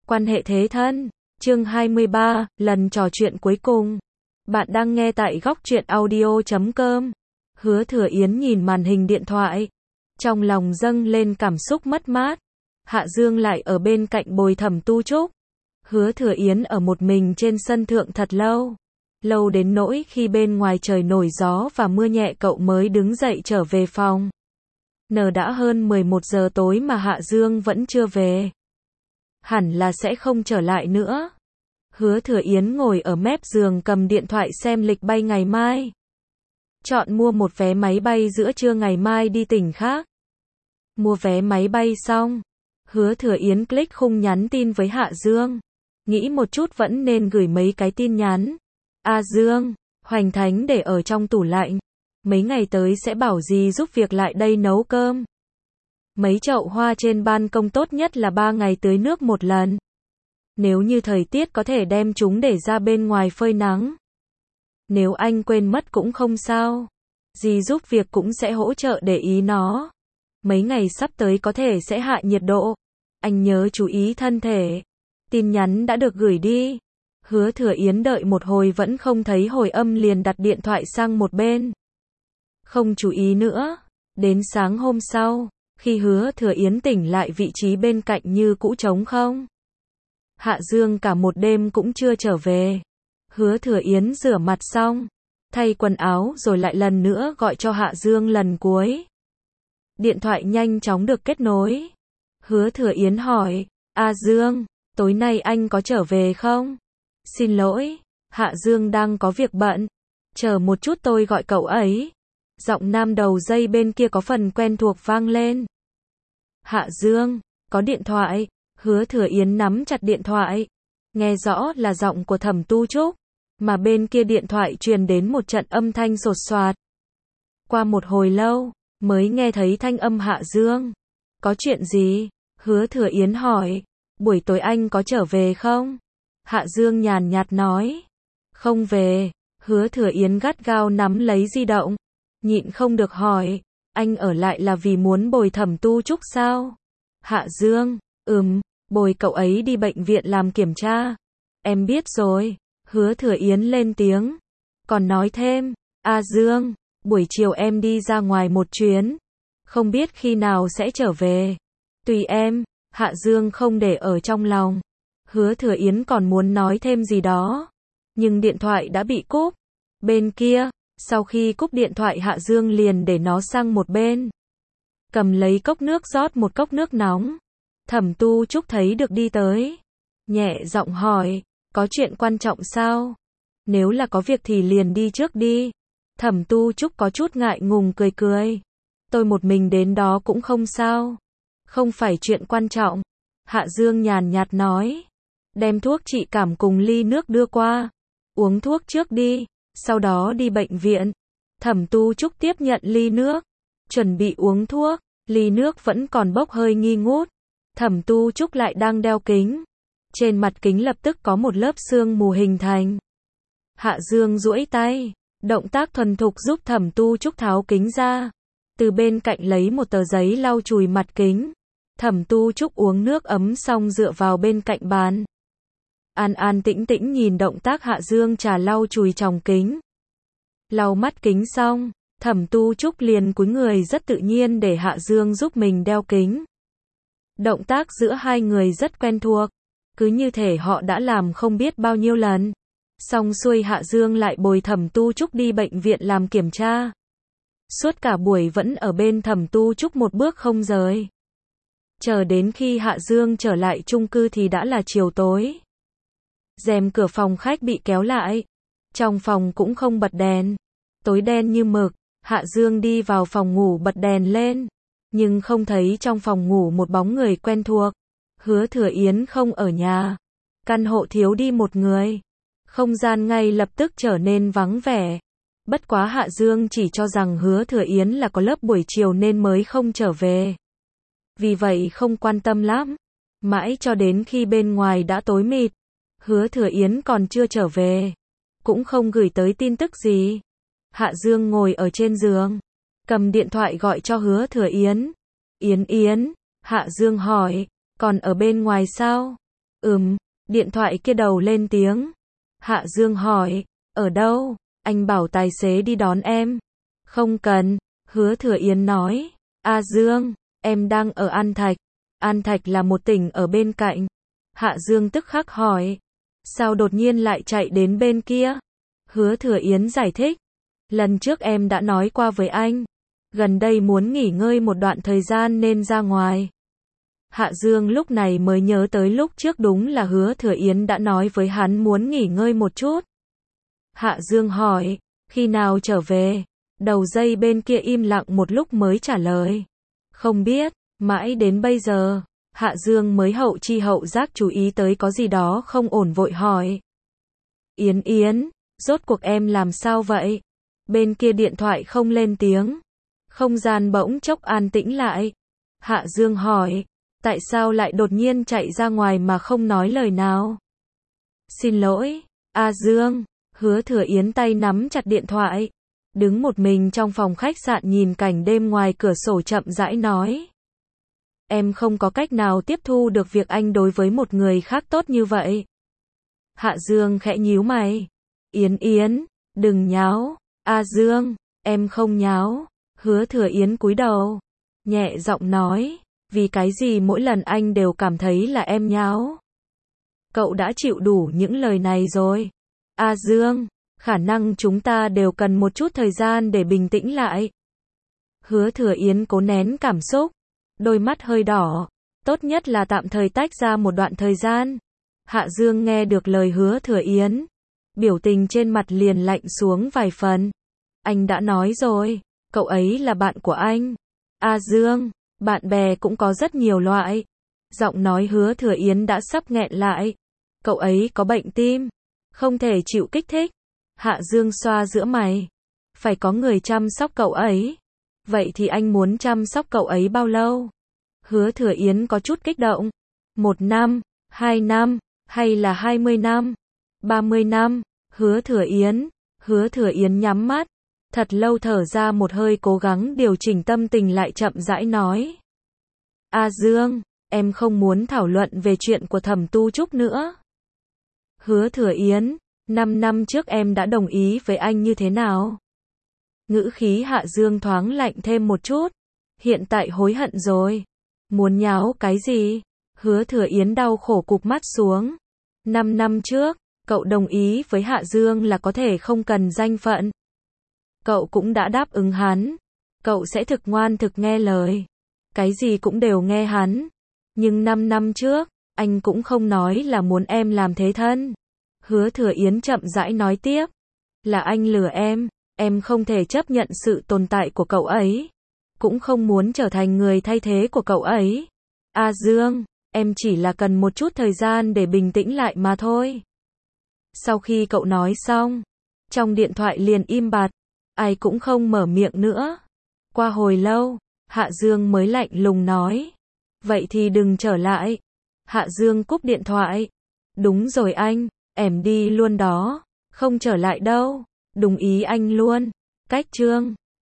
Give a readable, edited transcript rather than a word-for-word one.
Quan hệ thế thân. Chương 23, lần trò chuyện cuối cùng. Bạn đang nghe tại góc truyện audio.com. Hứa Thừa Yến nhìn màn hình điện thoại. Trong lòng dâng lên cảm xúc mất mát. Hạ Dương lại ở bên cạnh bồi Thẩm Tu Trúc. Hứa Thừa Yến ở một mình trên sân thượng thật lâu. Lâu đến nỗi khi bên ngoài trời nổi gió và mưa nhẹ cậu mới đứng dậy trở về phòng. Đã hơn 11 giờ tối mà Hạ Dương vẫn chưa về. Hẳn là sẽ không trở lại nữa. Hứa Thừa Yến ngồi ở mép giường cầm điện thoại xem lịch bay ngày mai. Chọn mua một vé máy bay giữa trưa ngày mai đi tỉnh khác. Mua vé máy bay xong, Hứa Thừa Yến click khung nhắn tin với Hạ Dương. Nghĩ một chút vẫn nên gửi mấy cái tin nhắn. A Dương, Hoành Thánh để ở trong tủ lạnh. Mấy ngày tới sẽ bảo dì giúp việc lại đây nấu cơm. Mấy chậu hoa trên ban công tốt nhất là 3 ngày tưới nước một lần. Nếu như thời tiết có thể đem chúng để ra bên ngoài phơi nắng. Nếu anh quên mất cũng không sao. Dì giúp việc cũng sẽ hỗ trợ để ý nó. Mấy ngày sắp tới có thể sẽ hạ nhiệt độ. Anh nhớ chú ý thân thể. Tin nhắn đã được gửi đi. Hứa Thừa Yến đợi một hồi vẫn không thấy hồi âm liền đặt điện thoại sang một bên. Không chú ý nữa. Đến sáng hôm sau, khi Hứa Thừa Yến tỉnh lại vị trí bên cạnh như cũ trống không. Hạ Dương cả một đêm cũng chưa trở về. Hứa Thừa Yến rửa mặt xong, thay quần áo rồi lại lần nữa gọi cho Hạ Dương lần cuối. Điện thoại nhanh chóng được kết nối. Hứa Thừa Yến hỏi, A Dương, tối nay anh có trở về không? Xin lỗi, Hạ Dương đang có việc bận. Chờ một chút tôi gọi cậu ấy. Giọng nam đầu dây bên kia có phần quen thuộc vang lên. Hạ Dương, có điện thoại. Hứa Thừa Yến nắm chặt điện thoại. Nghe rõ là giọng của Thẩm Tu Trúc. Mà bên kia điện thoại truyền đến một trận âm thanh sột soạt. Qua một hồi lâu, mới nghe thấy thanh âm Hạ Dương. Có chuyện gì? Hứa Thừa Yến hỏi. Buổi tối anh có trở về không? Hạ Dương nhàn nhạt nói. Không về. Hứa Thừa Yến gắt gao nắm lấy di động. Nhịn không được hỏi. Anh ở lại là vì muốn bồi Thẩm Tu Trúc sao? Hạ Dương. Bồi cậu ấy đi bệnh viện làm kiểm tra. Em biết rồi. Hứa Thừa Yến lên tiếng. Còn nói thêm. A Dương. Buổi chiều em đi ra ngoài một chuyến. Không biết khi nào sẽ trở về. Tùy em. Hạ Dương không để ở trong lòng. Hứa Thừa Yến còn muốn nói thêm gì đó. Nhưng điện thoại đã bị cúp. Bên kia, sau khi cúp điện thoại Hạ Dương liền để nó sang một bên. Cầm lấy cốc nước rót một cốc nước nóng. Thẩm Tu Trúc thấy được đi tới. Nhẹ giọng hỏi, có chuyện quan trọng sao? Nếu là có việc thì liền đi trước đi. Thẩm Tu Trúc có chút ngại ngùng cười cười. Tôi một mình đến đó cũng không sao. Không phải chuyện quan trọng. Hạ Dương nhàn nhạt nói. Đem thuốc trị cảm cùng ly nước đưa qua. Uống thuốc trước đi, sau đó đi bệnh viện. Thẩm Tu Trúc tiếp nhận ly nước. Chuẩn bị uống thuốc, ly nước vẫn còn bốc hơi nghi ngút. Thẩm Tu Trúc lại đang đeo kính. Trên mặt kính lập tức có một lớp sương mù hình thành. Hạ Dương duỗi tay, động tác thuần thục giúp Thẩm Tu Trúc tháo kính ra. Từ bên cạnh lấy một tờ giấy lau chùi mặt kính. Thẩm Tu Trúc uống nước ấm xong dựa vào bên cạnh bàn. An an tĩnh tĩnh nhìn động tác Hạ Dương trà lau chùi tròng kính. Lau mắt kính xong, Thẩm Tu Trúc liền cúi người rất tự nhiên để Hạ Dương giúp mình đeo kính. Động tác giữa hai người rất quen thuộc. Cứ như thể họ đã làm không biết bao nhiêu lần. Xong xuôi Hạ Dương lại bồi Thẩm Tu Trúc đi bệnh viện làm kiểm tra. Suốt cả buổi vẫn ở bên Thẩm Tu Trúc một bước không rời. Chờ đến khi Hạ Dương trở lại chung cư thì đã là chiều tối. Rèm cửa phòng khách bị kéo lại. Trong phòng cũng không bật đèn. Tối đen như mực. Hạ Dương đi vào phòng ngủ bật đèn lên. Nhưng không thấy trong phòng ngủ một bóng người quen thuộc. Hứa Thừa Yến không ở nhà. Căn hộ thiếu đi một người. Không gian ngay lập tức trở nên vắng vẻ. Bất quá Hạ Dương chỉ cho rằng Hứa Thừa Yến là có lớp buổi chiều nên mới không trở về. Vì vậy không quan tâm lắm. Mãi cho đến khi bên ngoài đã tối mịt. Hứa Thừa Yến còn chưa trở về. Cũng không gửi tới tin tức gì. Hạ Dương ngồi ở trên giường. Cầm điện thoại gọi cho Hứa Thừa Yến. Yến Yến. Hạ Dương hỏi. Còn ở bên ngoài sao? Điện thoại kia đầu lên tiếng. Hạ Dương hỏi, ở đâu? Anh bảo tài xế đi đón em. Không cần, Hứa Thừa Yến nói. A Dương, em đang ở An Thạch. An Thạch là một tỉnh ở bên cạnh. Hạ Dương tức khắc hỏi, sao đột nhiên lại chạy đến bên kia? Hứa Thừa Yến giải thích, lần trước em đã nói qua với anh, gần đây muốn nghỉ ngơi một đoạn thời gian nên ra ngoài. Hạ Dương lúc này mới nhớ tới lúc trước đúng là Hứa Thừa Yến đã nói với hắn muốn nghỉ ngơi một chút. Hạ Dương hỏi, khi nào trở về? Đầu dây bên kia im lặng một lúc mới trả lời, không biết. Mãi đến bây giờ, Hạ Dương mới hậu chi hậu giác chú ý tới có gì đó không ổn, vội hỏi, Yến Yến, rốt cuộc em làm sao vậy? Bên kia điện thoại không lên tiếng. Không gian bỗng chốc an tĩnh lại. Hạ Dương hỏi, tại sao lại đột nhiên chạy ra ngoài mà không nói lời nào? Xin lỗi, A Dương. Hứa Thừa Yến tay nắm chặt điện thoại, đứng một mình trong phòng khách sạn nhìn cảnh đêm ngoài cửa sổ chậm rãi nói, em không có cách nào tiếp thu được việc anh đối với một người khác tốt như vậy. Hạ Dương khẽ nhíu mày. Yến Yến, đừng nháo. A Dương, em không nháo. Hứa Thừa Yến cúi đầu, nhẹ giọng nói, vì cái gì mỗi lần anh đều cảm thấy là em nháo? Cậu đã chịu đủ những lời này rồi. A Dương, khả năng chúng ta đều cần một chút thời gian để bình tĩnh lại. Hứa Thừa Yến cố nén cảm xúc, đôi mắt hơi đỏ, tốt nhất là tạm thời tách ra một đoạn thời gian. Hạ Dương nghe được lời Hứa Thừa Yến, biểu tình trên mặt liền lạnh xuống vài phần. Anh đã nói rồi, cậu ấy là bạn của anh. A Dương, bạn bè cũng có rất nhiều loại. Giọng nói Hứa Thừa Yến đã sắp nghẹn lại. Cậu ấy có bệnh tim, không thể chịu kích thích. Hạ Dương xoa giữa mày, phải có người chăm sóc cậu ấy. Vậy thì anh muốn chăm sóc cậu ấy bao lâu? Hứa Thừa Yến có chút kích động. 1 năm, 2 năm, hay là 20 năm, 30 năm? Hứa Thừa Yến nhắm mắt, thật lâu thở ra một hơi, cố gắng điều chỉnh tâm tình lại, chậm rãi nói, A Dương, em không muốn thảo luận về chuyện của Thẩm Tu Trúc nữa. Hứa Thừa Yến, 5 năm trước em đã đồng ý với anh như thế nào? Ngữ khí Hạ Dương thoáng lạnh thêm một chút. Hiện tại hối hận rồi. Muốn nháo cái gì? Hứa Thừa Yến đau khổ cụp mắt xuống. 5 năm trước, cậu đồng ý với Hạ Dương là có thể không cần danh phận. Cậu cũng đã đáp ứng hắn. Cậu sẽ thực ngoan thực nghe lời. Cái gì cũng đều nghe hắn. Nhưng 5 năm trước, anh cũng không nói là muốn em làm thế thân. Hứa Thừa Yến chậm rãi nói tiếp. Là anh lừa em không thể chấp nhận sự tồn tại của cậu ấy. Cũng không muốn trở thành người thay thế của cậu ấy. A Dương, em chỉ là cần một chút thời gian để bình tĩnh lại mà thôi. Sau khi cậu nói xong, trong điện thoại liền im bặt, ai cũng không mở miệng nữa. Qua hồi lâu, Hạ Dương mới lạnh lùng nói, vậy thì đừng trở lại. Hạ Dương cúp điện thoại. Đúng rồi anh, em đi luôn đó, không trở lại đâu. Đúng ý anh luôn. Cách chương